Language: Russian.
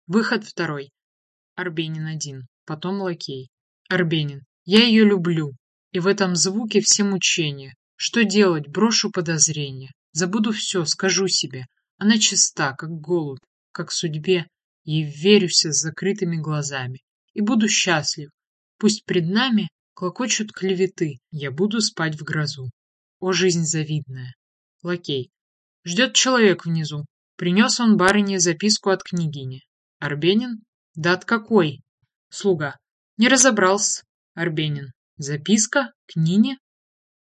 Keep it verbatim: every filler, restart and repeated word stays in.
Выход второй. Арбенин один, потом лакей. Арбенин. Я ее люблю, и в этом звуке все мучения. Что делать? Брошу подозрения. Забуду все, скажу себе. Она чиста, как голубь, как судьбе. Ей верюся с закрытыми глазами. И буду счастлив. Пусть пред нами клокочут клеветы. Я буду спать в грозу. О, жизнь завидная. Лакей. Ждет человек внизу. Принес он барыне записку от княгини. Арбенин. Да от какой? Слуга. Не разобрался. Арбенин. Записка? К Нине?